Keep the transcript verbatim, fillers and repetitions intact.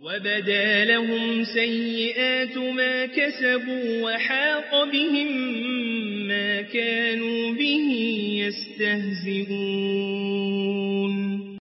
وبدا لهم سيئات ما كسبوا وحاق بهم ما كانوا به يستهزئون